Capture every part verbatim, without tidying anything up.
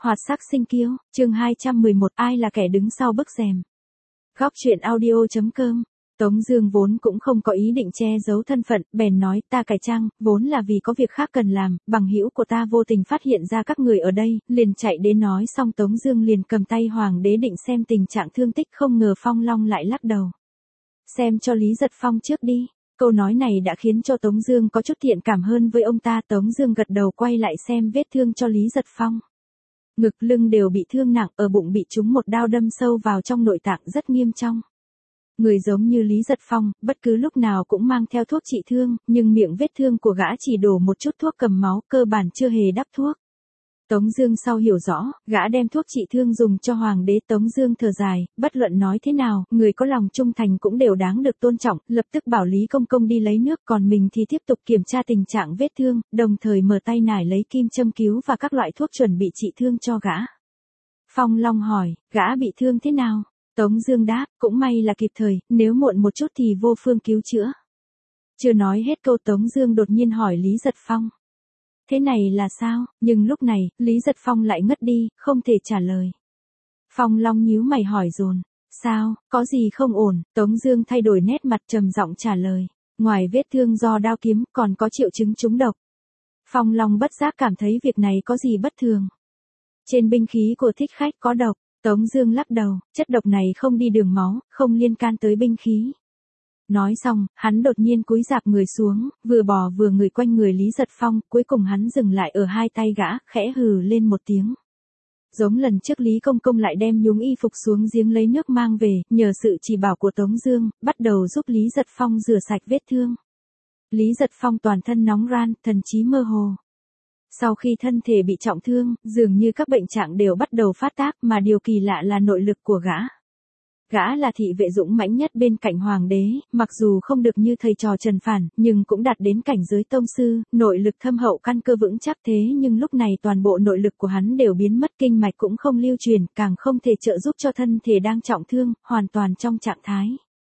Hoạt sắc sinh kiêu, chương hai trăm mười một, ai là kẻ đứng sau bức rèm. Góc truyện audio chấm com. Tống Dương vốn cũng không có ý định che giấu thân phận, bèn nói, ta cải trang, vốn là vì có việc khác cần làm, bằng hữu của ta vô tình phát hiện ra các người ở đây, liền chạy đến nói xong Tống Dương liền cầm tay Hoàng đế định xem tình trạng thương tích, không ngờ Phong Long lại lắc đầu. Xem cho Lý Giật Phong trước đi. Câu nói này đã khiến cho Tống Dương có chút thiện cảm hơn với ông ta. Tống Dương gật đầu quay lại xem vết thương cho Lý Giật Phong. Ngực lưng đều bị thương nặng, ở bụng bị trúng một đao đâm sâu vào trong nội tạng rất nghiêm trọng. Người giống như Lý Giật Phong, bất cứ lúc nào cũng mang theo thuốc trị thương, nhưng miệng vết thương của gã chỉ đổ một chút thuốc cầm máu, cơ bản chưa hề đắp thuốc. Tống Dương sau hiểu rõ, gã đem thuốc trị thương dùng cho Hoàng đế. Tống Dương thở dài, bất luận nói thế nào, người có lòng trung thành cũng đều đáng được tôn trọng, lập tức bảo Lý Công Công đi lấy nước, còn mình thì tiếp tục kiểm tra tình trạng vết thương, đồng thời mở tay nải lấy kim châm cứu và các loại thuốc chuẩn bị trị thương cho gã. Phong Long hỏi, gã bị thương thế nào? Tống Dương đáp, cũng may là kịp thời, nếu muộn một chút thì vô phương cứu chữa. Chưa nói hết câu Tống Dương đột nhiên hỏi Lý Giật Phong. Thế này là sao? Nhưng lúc này, Lý Giật Phong lại ngất đi, không thể trả lời. Phong Long nhíu mày hỏi dồn. Sao, có gì không ổn? Tống Dương thay đổi nét mặt trầm giọng trả lời. Ngoài vết thương do đao kiếm, còn có triệu chứng trúng độc. Phong Long bất giác cảm thấy việc này có gì bất thường. Trên binh khí của thích khách có độc. Tống Dương lắc đầu, chất độc này không đi đường máu, không liên can tới binh khí. Nói xong, hắn đột nhiên cúi rạp người xuống, vừa bò vừa ngửi quanh người Lý Giật Phong, cuối cùng hắn dừng lại ở hai tay gã, khẽ hừ lên một tiếng. Giống lần trước Lý Công Công lại đem nhúng y phục xuống giếng lấy nước mang về, nhờ sự chỉ bảo của Tống Dương, bắt đầu giúp Lý Giật Phong rửa sạch vết thương. Lý Giật Phong toàn thân nóng ran, thần trí mơ hồ. Sau khi thân thể bị trọng thương, dường như các bệnh trạng đều bắt đầu phát tác, mà điều kỳ lạ là nội lực của gã. Gã là thị vệ dũng mãnh nhất bên cạnh Hoàng đế, mặc dù không được như thầy trò Trần Phản, nhưng cũng đạt đến cảnh giới tông sư, nội lực thâm hậu căn cơ vững chắc. Thế nhưng lúc này toàn bộ nội lực của hắn đều biến mất, kinh mạch cũng không lưu truyền, càng không thể trợ giúp cho thân thể đang trọng thương, hoàn toàn trong trạng thái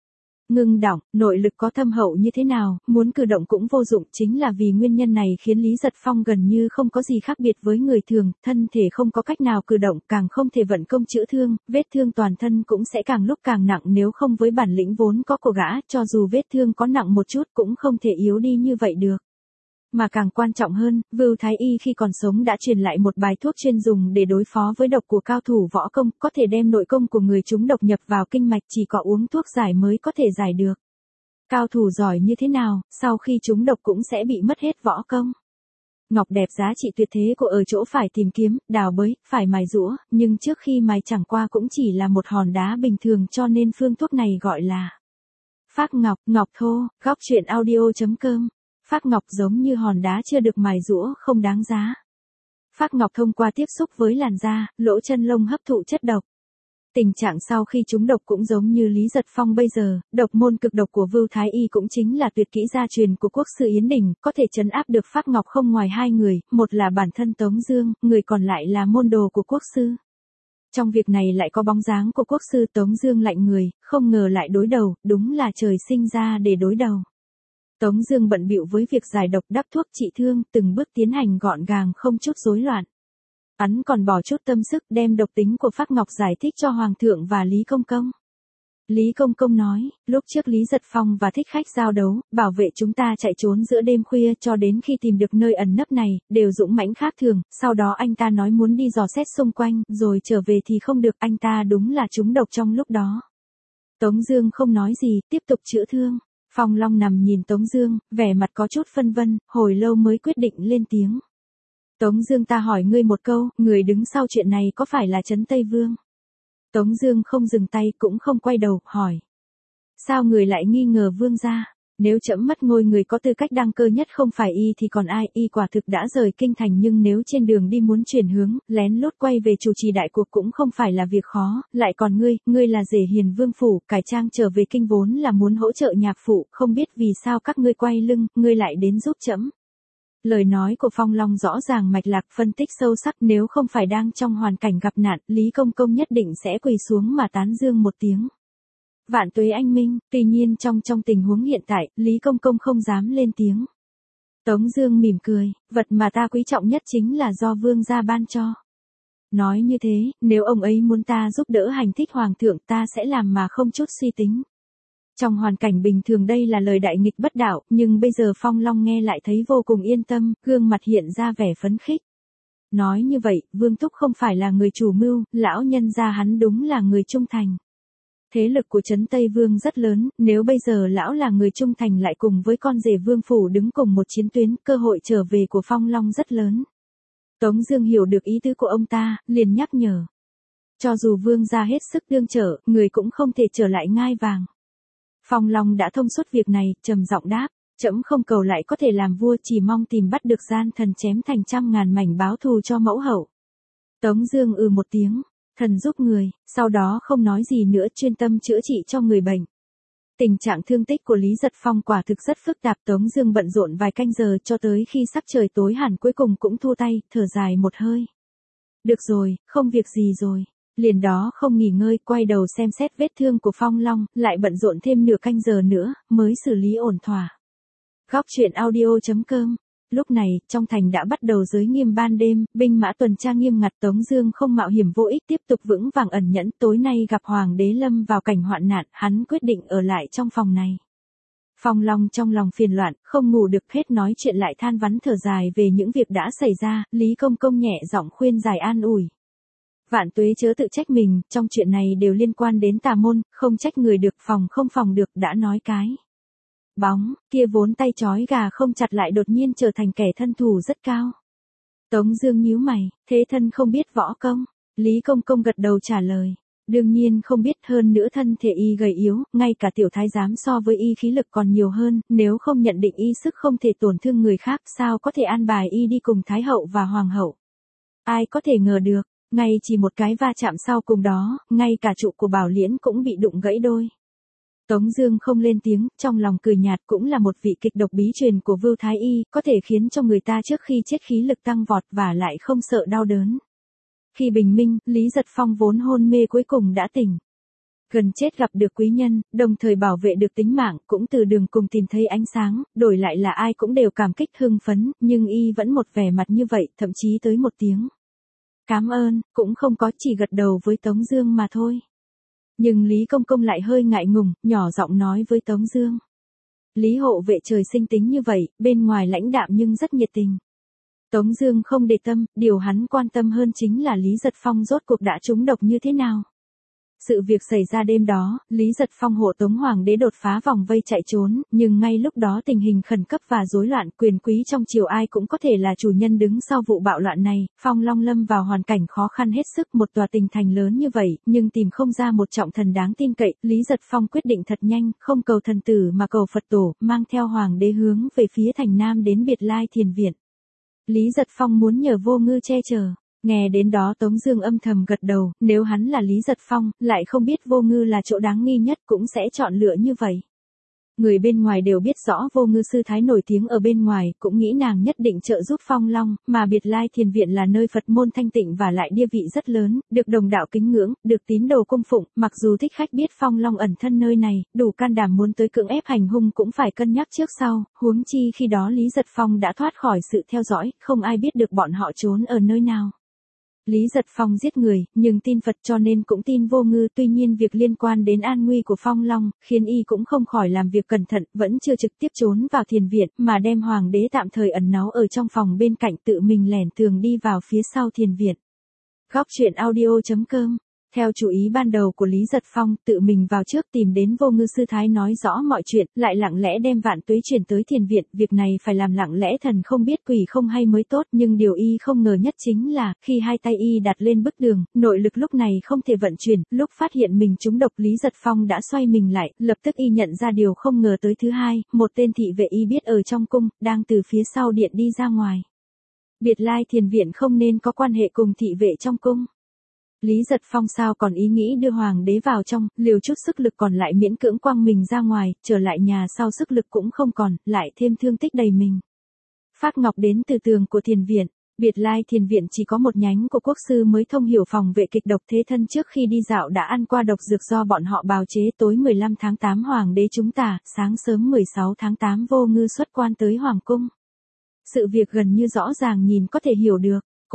ngưng đọng. Nội lực có thâm hậu như thế nào, muốn cử động cũng vô dụng, chính là vì nguyên nhân này khiến Lý Giật Phong gần như không có gì khác biệt với người thường, thân thể không có cách nào cử động, càng không thể vận công chữa thương, vết thương toàn thân cũng sẽ càng lúc càng nặng, nếu không với bản lĩnh vốn có của gã, cho dù vết thương có nặng một chút cũng không thể yếu đi như vậy được. Mà càng quan trọng hơn, Vưu Thái Y khi còn sống đã truyền lại một bài thuốc chuyên dùng để đối phó với độc của cao thủ võ công, có thể đem nội công của người trúng độc nhập vào kinh mạch, chỉ có uống thuốc giải mới có thể giải được. Cao thủ giỏi như thế nào, sau khi trúng độc cũng sẽ bị mất hết võ công. Ngọc đẹp giá trị tuyệt thế của ở chỗ phải tìm kiếm, đào bới, phải mài giũa, nhưng trước khi mài chẳng qua cũng chỉ là một hòn đá bình thường, cho nên phương thuốc này gọi là phác ngọc, ngọc thô. Góc truyện audio chấm com. Phác ngọc giống như hòn đá chưa được mài giũa, không đáng giá. Phác ngọc thông qua tiếp xúc với làn da, lỗ chân lông hấp thụ chất độc. Tình trạng sau khi trúng độc cũng giống như Lý Giật Phong bây giờ, độc môn cực độc của Vưu Thái Y cũng chính là tuyệt kỹ gia truyền của quốc sư Yến Đình, có thể trấn áp được phác ngọc không ngoài hai người, một là bản thân Tống Dương, người còn lại là môn đồ của quốc sư. Trong việc này lại có bóng dáng của quốc sư. Tống Dương lạnh người, không ngờ lại đối đầu, đúng là trời sinh ra để đối đầu. Tống Dương bận bịu với việc giải độc, đắp thuốc trị thương, từng bước tiến hành gọn gàng không chút rối loạn. Hắn còn bỏ chút tâm sức đem độc tính của phác ngọc giải thích cho Hoàng thượng và Lý Công Công. Lý Công Công nói, lúc trước Lý Giật Phong và thích khách giao đấu, bảo vệ chúng ta chạy trốn giữa đêm khuya cho đến khi tìm được nơi ẩn nấp này, đều dũng mãnh khác thường, sau đó anh ta nói muốn đi dò xét xung quanh, rồi trở về thì không được, anh ta đúng là trúng độc trong lúc đó. Tống Dương không nói gì, tiếp tục chữa thương. Phong Long nằm nhìn Tống Dương, vẻ mặt có chút phân vân, hồi lâu mới quyết định lên tiếng. Tống Dương, ta hỏi ngươi một câu, người đứng sau chuyện này có phải là Trấn Tây Vương? Tống Dương không dừng tay cũng không quay đầu, hỏi. Sao người lại nghi ngờ Vương gia? Nếu trẫm mất ngôi, người có tư cách đăng cơ nhất không phải y thì còn ai? Y quả thực đã rời kinh thành, nhưng nếu trên đường đi muốn chuyển hướng, lén lút quay về chủ trì đại cuộc cũng không phải là việc khó. Lại còn ngươi, ngươi là rể hiền vương phủ, cải trang trở về kinh vốn là muốn hỗ trợ nhạc phụ, không biết vì sao các ngươi quay lưng, ngươi lại đến giúp trẫm. Lời nói của Phong Long rõ ràng mạch lạc, phân tích sâu sắc, nếu không phải đang trong hoàn cảnh gặp nạn, Lý Công Công nhất định sẽ quỳ xuống mà tán dương một tiếng. Vạn tuế anh minh. Tuy nhiên trong trong tình huống hiện tại, Lý Công Công không dám lên tiếng. Tống Dương mỉm cười, vật mà ta quý trọng nhất chính là do Vương gia ban cho. Nói như thế, nếu ông ấy muốn ta giúp đỡ hành thích hoàng thượng ta sẽ làm mà không chút suy tính. Trong hoàn cảnh bình thường đây là lời đại nghịch bất đạo, nhưng bây giờ Phong Long nghe lại thấy vô cùng yên tâm, gương mặt hiện ra vẻ phấn khích. Nói như vậy, Vương Thúc không phải là người chủ mưu, lão nhân gia hắn đúng là người trung thành. Thế lực của Trấn Tây Vương rất lớn, nếu bây giờ lão là người trung thành lại cùng với con rể Vương Phủ đứng cùng một chiến tuyến, cơ hội trở về của Phong Long rất lớn. Tống Dương hiểu được ý tứ của ông ta, liền nhắc nhở. Cho dù Vương gia hết sức đương trở, người cũng không thể trở lại ngai vàng. Phong Long đã thông suốt việc này, trầm giọng đáp, trẫm không cầu lại có thể làm vua, chỉ mong tìm bắt được gian thần chém thành trăm ngàn mảnh báo thù cho mẫu hậu. Tống Dương ừ một tiếng, thần giúp người, sau đó không nói gì nữa, chuyên tâm chữa trị cho người bệnh. Tình trạng thương tích của Lý Giật Phong quả thực rất phức tạp. Tống Dương bận rộn vài canh giờ cho tới khi sắc trời tối hẳn cuối cùng cũng thu tay, thở dài một hơi. Được rồi, không việc gì rồi. Liền đó không nghỉ ngơi, quay đầu xem xét vết thương của Phong Long, lại bận rộn thêm nửa canh giờ nữa, mới xử lý ổn thỏa. Góc truyện audio chấm com. Lúc này, trong thành đã bắt đầu giới nghiêm ban đêm, binh mã tuần tra nghiêm ngặt. Tống Dương không mạo hiểm vô ích, tiếp tục vững vàng ẩn nhẫn. Tối nay gặp Hoàng đế lâm vào cảnh hoạn nạn, hắn quyết định ở lại trong phòng này. Phong Long trong lòng phiền loạn, không ngủ được, hết nói chuyện lại than vãn thở dài về những việc đã xảy ra. Lý Công Công nhẹ giọng khuyên giải an ủi. Vạn Tuế chớ tự trách mình, trong chuyện này đều liên quan đến tà môn, không trách người được, phòng không phòng được, đã nói cái. Bóng, kia vốn tay trói gà không chặt lại đột nhiên trở thành kẻ thân thủ rất cao. Tống Dương nhíu mày, thế thân không biết võ công. Lý Công Công gật đầu trả lời. Đương nhiên không biết, hơn nữa thân thể y gầy yếu, ngay cả tiểu thái giám so với y khí lực còn nhiều hơn, nếu không nhận định y sức không thể tổn thương người khác, sao có thể an bài y đi cùng Thái hậu và Hoàng hậu. Ai có thể ngờ được, ngay chỉ một cái va chạm sau cùng đó, ngay cả trụ của Bảo Liễn cũng bị đụng gãy đôi. Tống Dương không lên tiếng, trong lòng cười nhạt, cũng là một vị kịch độc bí truyền của Vưu Thái Y, có thể khiến cho người ta trước khi chết khí lực tăng vọt và lại không sợ đau đớn. Khi bình minh, Lý Giật Phong vốn hôn mê cuối cùng đã tỉnh. Gần chết gặp được quý nhân, đồng thời bảo vệ được tính mạng, cũng từ đường cùng tìm thấy ánh sáng, đổi lại là ai cũng đều cảm kích hưng phấn, nhưng y vẫn một vẻ mặt như vậy, thậm chí tới một tiếng cảm ơn, cũng không có, chỉ gật đầu với Tống Dương mà thôi. Nhưng Lý Công Công lại hơi ngại ngùng, nhỏ giọng nói với Tống Dương. Lý hộ vệ trời sinh tính như vậy, bên ngoài lãnh đạm nhưng rất nhiệt tình. Tống Dương không để tâm, điều hắn quan tâm hơn chính là Lý Giật Phong rốt cuộc đã trúng độc như thế nào. Sự việc xảy ra đêm đó, Lý Giật Phong hộ tống hoàng đế đột phá vòng vây chạy trốn, nhưng ngay lúc đó tình hình khẩn cấp và rối loạn, quyền quý trong triều ai cũng có thể là chủ nhân đứng sau vụ bạo loạn này. Phong Long lâm vào hoàn cảnh khó khăn hết sức, một tòa tỉnh thành lớn như vậy, nhưng tìm không ra một trọng thần đáng tin cậy. Lý Giật Phong quyết định thật nhanh, không cầu thần tử mà cầu Phật tổ, mang theo hoàng đế hướng về phía thành Nam đến Biệt Lai Thiền Viện. Lý Giật Phong muốn nhờ Vô Ngư che chở. Nghe đến đó Tống Dương âm thầm gật đầu, nếu hắn là Lý Giật Phong, lại không biết Vô Ngư là chỗ đáng nghi nhất, cũng sẽ chọn lựa như vậy. Người bên ngoài đều biết rõ Vô Ngư sư thái nổi tiếng ở bên ngoài, cũng nghĩ nàng nhất định trợ giúp Phong Long, mà Biệt Lai Thiền Viện là nơi Phật môn thanh tịnh và lại địa vị rất lớn, được đồng đạo kính ngưỡng, được tín đồ cung phụng. Mặc dù thích khách biết Phong Long ẩn thân nơi này, đủ can đảm muốn tới cưỡng ép hành hung cũng phải cân nhắc trước sau, huống chi khi đó Lý Giật Phong đã thoát khỏi sự theo dõi, không ai biết được bọn họ trốn ở nơi nào. Lý Giật Phong giết người, nhưng tin Phật cho nên cũng tin Vô Ngư, tuy nhiên việc liên quan đến an nguy của Phong Long, khiến y cũng không khỏi làm việc cẩn thận, vẫn chưa trực tiếp trốn vào thiền viện, mà đem hoàng đế tạm thời ẩn náu ở trong phòng bên cạnh, tự mình lẻn tường đi vào phía sau thiền viện. Góc truyện audio chấm com. Theo chủ ý ban đầu của Lý Giật Phong, tự mình vào trước tìm đến Vô Ngư sư thái nói rõ mọi chuyện, lại lặng lẽ đem Vạn Tuế chuyển tới thiền viện, việc này phải làm lặng lẽ thần không biết quỷ không hay mới tốt, nhưng điều y không ngờ nhất chính là, khi hai tay y đặt lên bức tường, nội lực lúc này không thể vận chuyển, lúc phát hiện mình trúng độc Lý Giật Phong đã xoay mình lại, lập tức y nhận ra điều không ngờ tới thứ hai, một tên thị vệ y biết ở trong cung, đang từ phía sau điện đi ra ngoài. Biệt Lai Thiền Viện không nên có quan hệ cùng thị vệ trong cung. Lý Giật Phong sao còn ý nghĩ đưa hoàng đế vào trong, liều chút sức lực còn lại miễn cưỡng quăng mình ra ngoài, trở lại nhà sau sức lực cũng không còn, lại thêm thương tích đầy mình. Phát ngọc đến từ tường của thiền viện. Biệt Lai Thiền Viện chỉ có một nhánh của quốc sư mới thông hiểu phòng vệ kịch độc, thế thân trước khi đi dạo đã ăn qua độc dược do bọn họ bào chế. Tối mười lăm tháng tám hoàng đế chúng ta, sáng sớm mười sáu tháng tám Vô Ngư xuất quan tới hoàng cung. Sự việc gần như rõ ràng nhìn có thể hiểu được.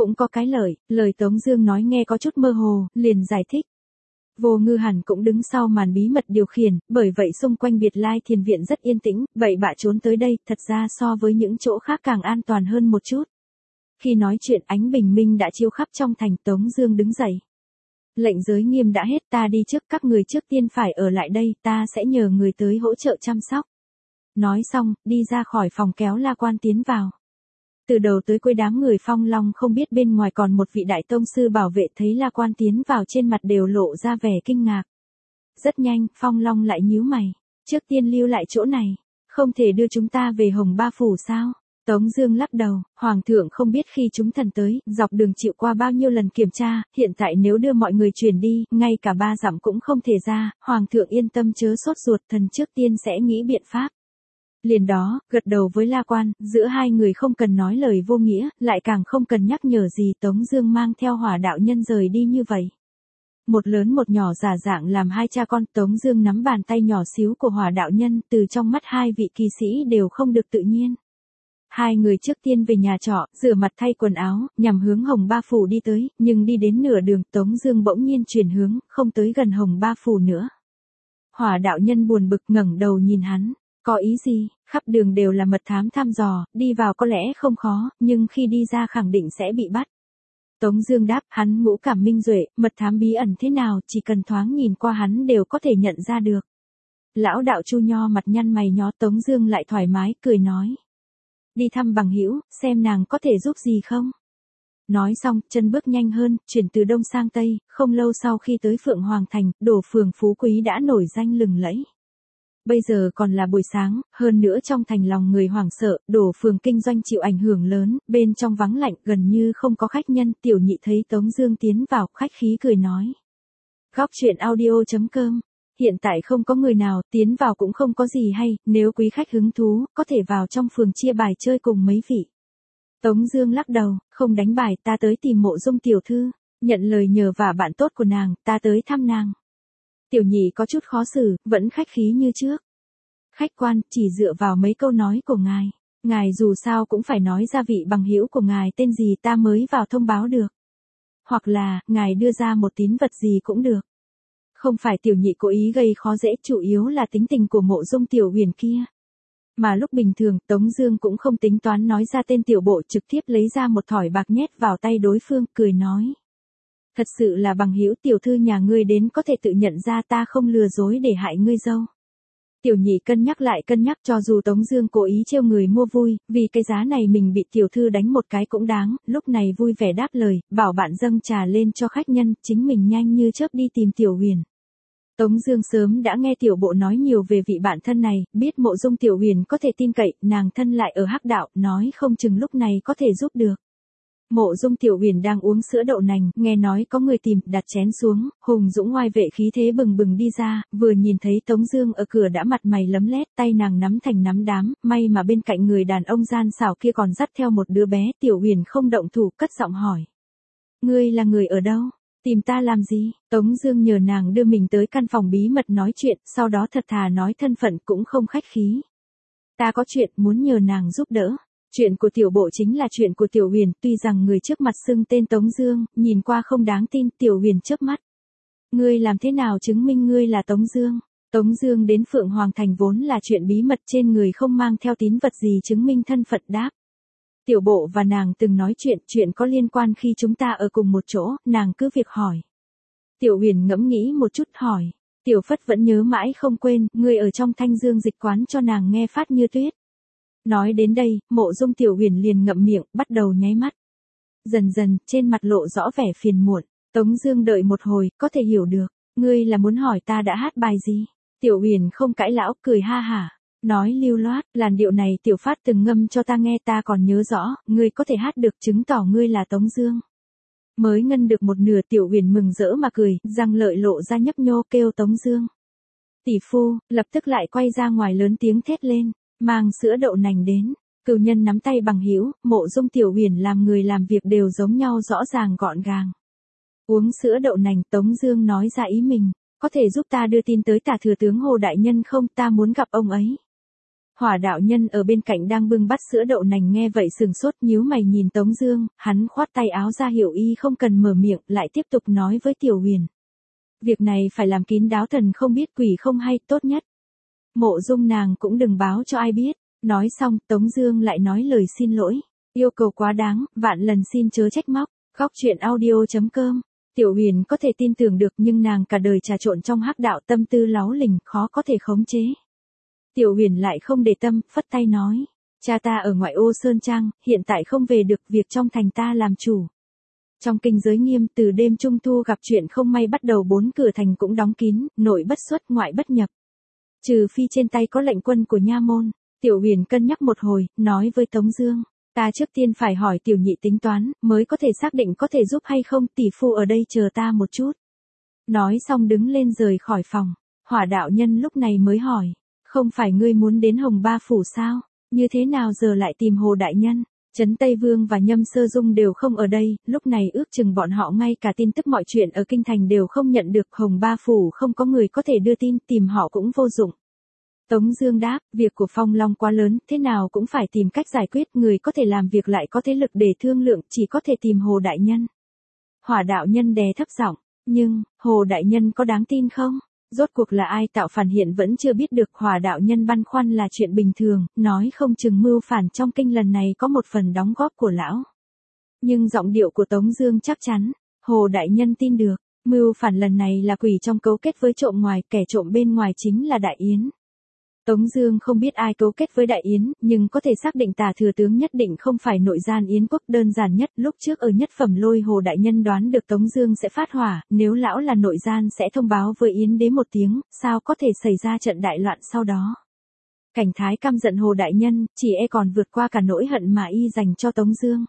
cũng có cái lợi, lời Tống Dương nói nghe có chút mơ hồ, liền giải thích. Vô Ngư hẳn cũng đứng sau màn bí mật điều khiển, bởi vậy xung quanh Biệt Lai Thiền Viện rất yên tĩnh, bậy bạ trốn tới đây, thật ra so với những chỗ khác càng an toàn hơn một chút. Khi nói chuyện ánh bình minh đã chiếu khắp trong thành. Tống Dương đứng dậy. Lệnh giới nghiêm đã hết, ta đi trước, các người trước tiên phải ở lại đây, ta sẽ nhờ người tới hỗ trợ chăm sóc. Nói xong, đi ra khỏi phòng kéo La Quan tiến vào. Từ đầu tới cuối đám người Phong Long không biết bên ngoài còn một vị đại tông sư bảo vệ, thấy La Quan tiến vào trên mặt đều lộ ra vẻ kinh ngạc. Rất nhanh, Phong Long lại nhíu mày. Trước tiên lưu lại chỗ này, không thể đưa chúng ta về Hồng Ba Phủ sao? Tống Dương lắc đầu, Hoàng thượng không biết khi chúng thần tới, dọc đường chịu qua bao nhiêu lần kiểm tra, hiện tại nếu đưa mọi người chuyển đi, ngay cả ba dặm cũng không thể ra, Hoàng thượng yên tâm chớ sốt ruột, thần trước tiên sẽ nghĩ biện pháp. Liền đó, gật đầu với La Quan, giữa hai người không cần nói lời vô nghĩa, lại càng không cần nhắc nhở gì. Tống Dương mang theo Hỏa đạo nhân rời đi như vậy. Một lớn một nhỏ giả dạng làm hai cha con. Tống Dương nắm bàn tay nhỏ xíu của Hỏa đạo nhân, từ trong mắt hai vị kỳ sĩ đều không được tự nhiên. Hai người trước tiên về nhà trọ, rửa mặt thay quần áo, nhằm hướng Hồng Ba Phủ đi tới, nhưng đi đến nửa đường, Tống Dương bỗng nhiên chuyển hướng, không tới gần Hồng Ba Phủ nữa. Hỏa đạo nhân buồn bực ngẩng đầu nhìn hắn, có ý gì? Khắp đường đều là mật thám thăm dò, đi vào có lẽ không khó, nhưng khi đi ra khẳng định sẽ bị bắt. Tống Dương đáp, hắn ngũ cảm minh duệ, mật thám bí ẩn thế nào, chỉ cần thoáng nhìn qua hắn đều có thể nhận ra được. Lão đạo Chu Nho mặt nhăn mày nhó. Tống Dương lại thoải mái cười nói, đi thăm bằng hữu, xem nàng có thể giúp gì không. Nói xong, chân bước nhanh hơn, chuyển từ đông sang tây. Không lâu sau khi tới Phượng Hoàng Thành, Đổ Phường phú quý đã nổi danh lừng lẫy. Bây giờ còn là buổi sáng, hơn nữa trong thành lòng người hoảng sợ, Đổ Phường kinh doanh chịu ảnh hưởng lớn, bên trong vắng lạnh, gần như không có khách nhân. Tiểu Nhị thấy Tống Dương tiến vào, khách khí cười nói, Góc truyện audio chấm com. Hiện tại không có người nào, tiến vào cũng không có gì hay, nếu quý khách hứng thú, có thể vào trong phường chia bài chơi cùng mấy vị. Tống Dương lắc đầu, không đánh bài, ta tới tìm Mộ Dung tiểu thư, nhận lời nhờ vả bạn tốt của nàng, ta tới thăm nàng. Tiểu Nhị có chút khó xử, vẫn khách khí như trước. Khách quan, chỉ dựa vào mấy câu nói của ngài, ngài dù sao cũng phải nói ra vị bằng hữu của ngài tên gì ta mới vào thông báo được. Hoặc là, ngài đưa ra một tín vật gì cũng được. Không phải Tiểu Nhị cố ý gây khó dễ, chủ yếu là tính tình của Mộ Dung Tiểu Huyền kia. Mà lúc bình thường, Tống Dương cũng không tính toán nói ra tên tiểu bộ, trực tiếp lấy ra một thỏi bạc nhét vào tay đối phương, cười nói, thật sự là bằng hữu, tiểu thư nhà ngươi đến có thể tự nhận ra, ta không lừa dối để hại ngươi dâu. Tiểu Nhị cân nhắc lại cân nhắc, cho dù Tống Dương cố ý trêu người mua vui, vì cái giá này mình bị tiểu thư đánh một cái cũng đáng. Lúc này vui vẻ đáp lời, bảo bạn dâng trà lên cho khách nhân, chính mình nhanh như chớp đi tìm Tiểu Huyền. Tống Dương sớm đã nghe tiểu bộ nói nhiều về vị bạn thân này, biết Mộ Dung Tiểu Huyền có thể tin cậy, nàng thân lại ở Hắc Đạo, nói không chừng lúc này có thể giúp được. Mộ Dung Tiểu Huyền đang uống sữa đậu nành, nghe nói có người tìm, đặt chén xuống, hùng dũng oai vệ khí thế bừng bừng đi ra, vừa nhìn thấy Tống Dương ở cửa đã mặt mày lấm lét, tay nàng nắm thành nắm đám, may mà bên cạnh người đàn ông gian xảo kia còn dắt theo một đứa bé. Tiểu Huyền không động thủ, cất giọng hỏi, ngươi là người ở đâu? Tìm ta làm gì? Tống Dương nhờ nàng đưa mình tới căn phòng bí mật nói chuyện, sau đó thật thà nói thân phận, cũng không khách khí. Ta có chuyện muốn nhờ nàng giúp đỡ. Chuyện của tiểu bộ chính là chuyện của Tiểu Huyền, tuy rằng người trước mặt xưng tên Tống Dương, nhìn qua không đáng tin. Tiểu Huyền chớp mắt, ngươi làm thế nào chứng minh ngươi là Tống Dương? Tống Dương đến Phượng Hoàng Thành vốn là chuyện bí mật, trên người không mang theo tín vật gì chứng minh thân phận. Đáp, tiểu bộ và nàng từng nói chuyện, chuyện có liên quan khi chúng ta ở cùng một chỗ, nàng cứ việc hỏi. Tiểu Huyền ngẫm nghĩ một chút hỏi, Tiểu Phất vẫn nhớ mãi không quên, ngươi ở trong Thanh Dương dịch quán cho nàng nghe phát như tuyết. Nói đến đây, Mộ Dung Tiểu Huyền liền ngậm miệng, bắt đầu nháy mắt. Dần dần, trên mặt lộ rõ vẻ phiền muộn. Tống Dương đợi một hồi, có thể hiểu được. Ngươi là muốn hỏi ta đã hát bài gì? Tiểu Huyền không cãi lão, cười ha hả, nói lưu loát, làn điệu này Tiểu Phát từng ngâm cho ta nghe, ta còn nhớ rõ. Ngươi có thể hát được, chứng tỏ ngươi là Tống Dương. Mới ngân được một nửa, Tiểu Huyền mừng rỡ mà cười, răng lợi lộ ra nhấp nhô, kêu Tống Dương tỷ phu, lập tức lại quay ra ngoài lớn tiếng thét lên, mang sữa đậu nành đến. Cửu nhân nắm tay bằng hữu, Mộ Dung Tiểu Huyền làm người làm việc đều giống nhau, rõ ràng gọn gàng. Uống sữa đậu nành, Tống Dương nói ra ý mình, có thể giúp ta đưa tin tới Tả Thừa tướng Hồ đại nhân không, ta muốn gặp ông ấy. Hỏa đạo nhân ở bên cạnh đang bưng bát sữa đậu nành nghe vậy sừng sốt nhíu mày nhìn Tống Dương, hắn khoát tay áo ra hiệu y không cần mở miệng, lại tiếp tục nói với Tiểu Huyền. Việc này phải làm kín đáo, thần không biết quỷ không hay, tốt nhất Mộ Dung nàng cũng đừng báo cho ai biết. Nói xong, Tống Dương lại nói lời xin lỗi, yêu cầu quá đáng, vạn lần xin chớ trách móc. Góc truyện audio chấm com. Tiểu Huyền có thể tin tưởng được, nhưng nàng cả đời trà trộn trong hắc đạo, tâm tư láu lình, khó có thể khống chế. Tiểu Huyền lại không để tâm, phất tay nói, cha ta ở ngoại ô Sơn Trang, hiện tại không về được, việc trong thành ta làm chủ. Trong kinh giới nghiêm, từ đêm trung thu gặp chuyện không may bắt đầu bốn cửa thành cũng đóng kín, nội bất xuất ngoại bất nhập. Trừ phi trên tay có lệnh quân của nha môn. Tiểu Huyền cân nhắc một hồi, nói với Tống Dương, ta trước tiên phải hỏi tiểu nhị tính toán, mới có thể xác định có thể giúp hay không, tỷ phu ở đây chờ ta một chút. Nói xong đứng lên rời khỏi phòng. Hỏa đạo nhân lúc này mới hỏi, không phải ngươi muốn đến Hồng Ba Phủ sao, như thế nào giờ lại tìm Hồ đại nhân? Trấn Tây Vương và Nhâm Sơ Dung đều không ở đây, lúc này ước chừng bọn họ ngay cả tin tức mọi chuyện ở kinh thành đều không nhận được, Hồng Ba Phủ không có người có thể đưa tin, tìm họ cũng vô dụng. Tống Dương đáp, việc của Phong Long quá lớn, thế nào cũng phải tìm cách giải quyết, người có thể làm việc lại có thế lực để thương lượng, chỉ có thể tìm Hồ đại nhân. Hỏa đạo nhân đè thấp giọng, nhưng, Hồ đại nhân có đáng tin không? Rốt cuộc là ai tạo phản hiện vẫn chưa biết được. Hỏa đạo nhân băn khoăn là chuyện bình thường, nói không chừng mưu phản trong kinh lần này có một phần đóng góp của lão. Nhưng giọng điệu của Tống Dương chắc chắn, Hồ đại nhân tin được, mưu phản lần này là quỷ trong cấu kết với trộm ngoài, kẻ trộm bên ngoài chính là Đại Yến. Tống Dương không biết ai cấu kết với Đại Yến, nhưng có thể xác định Tả thừa tướng nhất định không phải nội gian Yến quốc. Đơn giản nhất, lúc trước ở nhất phẩm lôi Hồ đại nhân đoán được Tống Dương sẽ phát hỏa, nếu lão là nội gian sẽ thông báo với Yến đế một tiếng, sao có thể xảy ra trận đại loạn sau đó. Cảnh Thái căm giận Hồ đại nhân, chỉ e còn vượt qua cả nỗi hận mà y dành cho Tống Dương.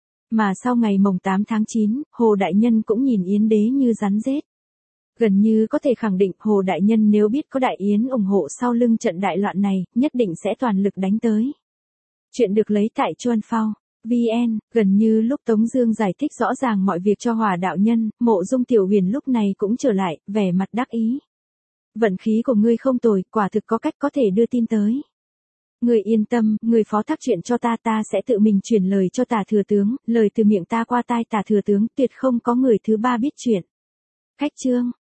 Mà sau ngày mồng tám tháng chín, Hồ đại nhân cũng nhìn Yến đế như rắn rết. Gần như có thể khẳng định, Hồ đại nhân nếu biết có Đại Yến ủng hộ sau lưng trận đại loạn này, nhất định sẽ toàn lực đánh tới. Chuyện được lấy tại Chuan Phao. vê en, gần như lúc Tống Dương giải thích rõ ràng mọi việc cho Hỏa đạo nhân, Mộ Dung Tiểu Huyền lúc này cũng trở lại, vẻ mặt đắc ý. Vận khí của ngươi không tồi, quả thực có cách có thể đưa tin tới. Ngươi yên tâm, ngươi phó thác chuyện cho ta, ta sẽ tự mình truyền lời cho Tả thừa tướng, lời từ miệng ta qua tai Tả thừa tướng, tuyệt không có người thứ ba biết chuyện. Khách chương.